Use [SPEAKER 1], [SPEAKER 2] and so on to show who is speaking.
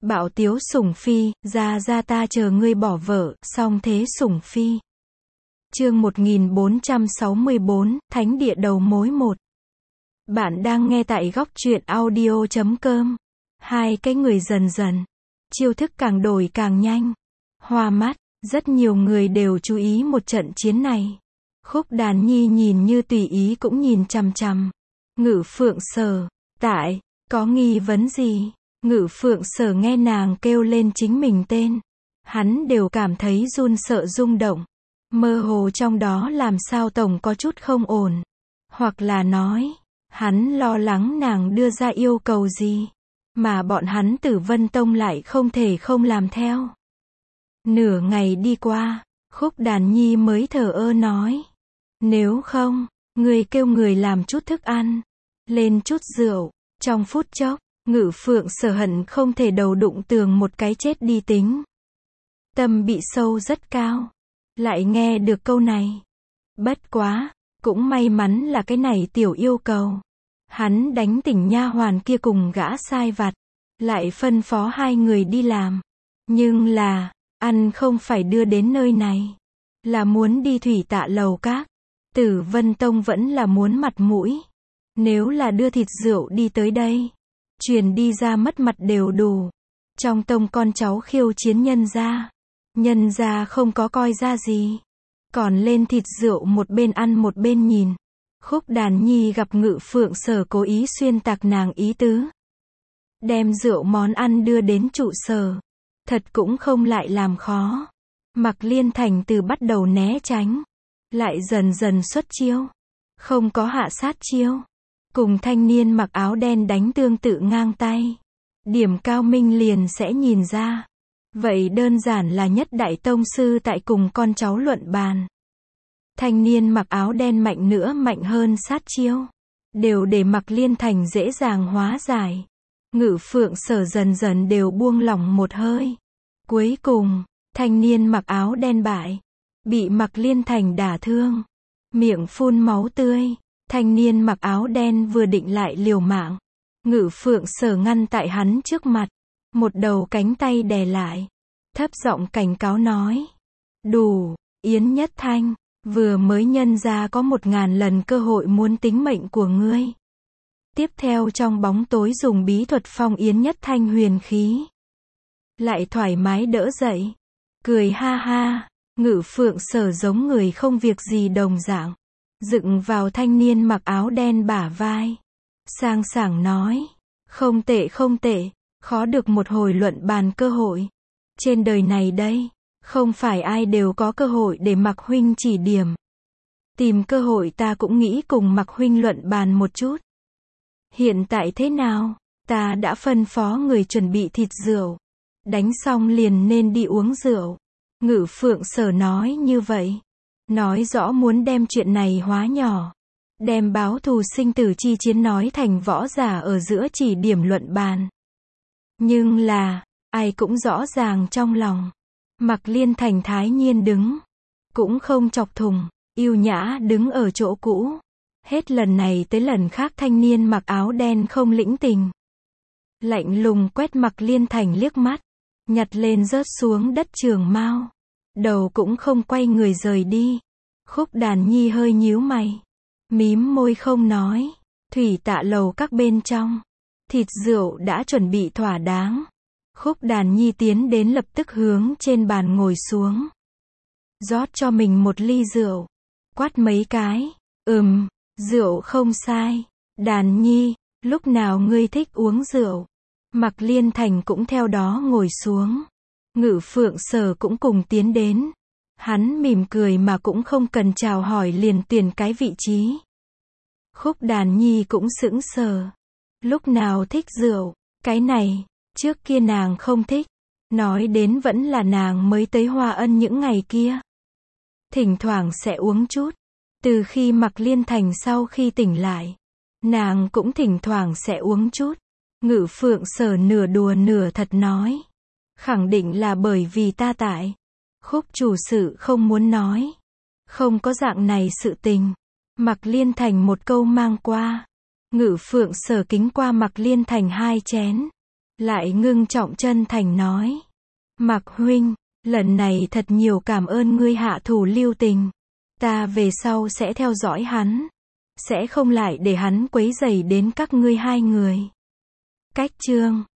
[SPEAKER 1] Bạo tiếu sủng phi, ra ta chờ ngươi bỏ vợ, song thế sủng phi. Chương 1464, Thánh địa đầu mối 1. Bạn đang nghe tại góc truyện audio.com. Hai cái người dần dần. Chiêu thức càng đổi càng nhanh. Hoa mắt, rất nhiều người đều chú ý một trận chiến này. Khúc Đàn Nhi nhìn như tùy ý cũng nhìn chằm chằm. Ngự Phượng Sở, tại, có nghi vấn gì? Ngự Phượng Sở nghe nàng kêu lên chính mình tên. Hắn đều cảm thấy run sợ rung động. Mơ hồ trong đó làm sao tổng có chút không ổn. Hoặc là nói, hắn lo lắng nàng đưa ra yêu cầu gì, mà bọn hắn Tử Vân Tông lại không thể không làm theo. Nửa ngày đi qua, Khúc Đàn Nhi mới thờ ơ nói. Nếu không, người kêu người làm chút thức ăn, lên chút rượu. Trong phút chốc, Ngự Phượng Sở hận không thể đầu đụng tường một cái chết đi tính. Tâm bị sâu rất cao. Lại nghe được câu này. Bất quá, cũng may mắn là cái này tiểu yêu cầu. Hắn đánh tỉnh nha hoàn kia cùng gã sai vặt. Lại phân phó hai người đi làm. Nhưng là, ăn không phải đưa đến nơi này. Là muốn đi Thủy Tạ Lầu Các. Tử Vân Tông vẫn là muốn mặt mũi. Nếu là đưa thịt rượu đi tới đây, truyền đi ra mất mặt đều đủ. Trong tông con cháu khiêu chiến nhân gia không có coi ra gì. Còn lên thịt rượu một bên ăn một bên nhìn. Khúc Đàn Nhi gặp Ngự Phượng Sở cố ý xuyên tạc nàng ý tứ. Đem rượu món ăn đưa đến trụ sở. Thật cũng không lại làm khó. Mặc Liên Thành từ bắt đầu né tránh. Lại dần dần xuất chiêu. Không có hạ sát chiêu. Cùng thanh niên mặc áo đen đánh tương tự ngang tay. Điểm cao minh liền sẽ nhìn ra. Vậy đơn giản là nhất đại tông sư tại cùng con cháu luận bàn. Thanh niên mặc áo đen mạnh nữa mạnh hơn sát chiêu. Đều để Mặc Liên Thành dễ dàng hóa giải. Ngự Phượng Sở dần dần đều buông lỏng một hơi. Cuối cùng, thanh niên mặc áo đen bại. Bị Mặc Liên Thành đả thương. Miệng phun máu tươi. Thanh niên mặc áo đen vừa định lại liều mạng. Ngự Phượng Sở ngăn tại hắn trước mặt. Một đầu cánh tay đè lại. Thấp giọng cảnh cáo nói. Đủ, Yến Nhất Thanh. Vừa mới nhân ra có 1000 lần cơ hội muốn tính mệnh của ngươi. Tiếp theo trong bóng tối dùng bí thuật phong Yến Nhất Thanh huyền khí. Lại thoải mái đỡ dậy. Cười ha ha. Ngự Phượng Sở giống người không việc gì đồng dạng. Dựng vào thanh niên mặc áo đen bả vai. Sang sảng nói. Không tệ không tệ. Khó được một hồi luận bàn cơ hội. Trên đời này đây, không phải ai đều có cơ hội để Mặc huynh chỉ điểm. Tìm cơ hội ta cũng nghĩ cùng Mặc huynh luận bàn một chút. Hiện tại thế nào? Ta đã phân phó người chuẩn bị thịt rượu. Đánh xong liền nên đi uống rượu. Ngự Phượng Sở nói như vậy. Nói rõ muốn đem chuyện này hóa nhỏ. Đem báo thù sinh tử chi chiến nói thành võ giả ở giữa chỉ điểm luận bàn. Nhưng là, ai cũng rõ ràng trong lòng. Mặc Liên Thành thái nhiên đứng. Cũng không chọc thùng, yêu nhã đứng ở chỗ cũ. Hết lần này tới lần khác thanh niên mặc áo đen không lĩnh tình. Lạnh lùng quét Mặc Liên Thành liếc mắt. Nhặt lên rớt xuống đất trường mao. Đầu cũng không quay người rời đi. Khúc Đàn Nhi hơi nhíu mày. Mím môi không nói. Thủy Tạ Lầu Các bên trong. Thịt rượu đã chuẩn bị thỏa đáng. Khúc Đàn Nhi tiến đến lập tức hướng trên bàn ngồi xuống. Rót cho mình một ly rượu. Quát mấy cái. Rượu không sai. Đàn Nhi, lúc nào ngươi thích uống rượu? Mặc Liên Thành cũng theo đó ngồi xuống. Ngự Phượng Sở cũng cùng tiến đến. Hắn mỉm cười mà cũng không cần chào hỏi liền tuyển cái vị trí. Khúc Đàn Nhi cũng sững sờ. Lúc nào thích rượu, cái này, trước kia nàng không thích. Nói đến vẫn là nàng mới tới Hoa Ân những ngày kia. Thỉnh thoảng sẽ uống chút. Từ khi Mặc Liên Thành sau khi tỉnh lại, nàng cũng thỉnh thoảng sẽ uống chút. Ngự Phượng Sở nửa đùa nửa thật nói. Khẳng định là bởi vì ta tại. Khúc chủ sự không muốn nói. Không có dạng này sự tình. Mặc Liên Thành một câu mang qua. Ngự Phượng Sở kính qua Mặc Liên Thành 2 chén. lại ngưng trọng chân thành nói. Mạc huynh, lần này thật nhiều cảm ơn ngươi hạ thủ lưu tình. Ta về sau sẽ theo dõi hắn. Sẽ không lại để hắn quấy rầy đến các ngươi hai người. Cách chương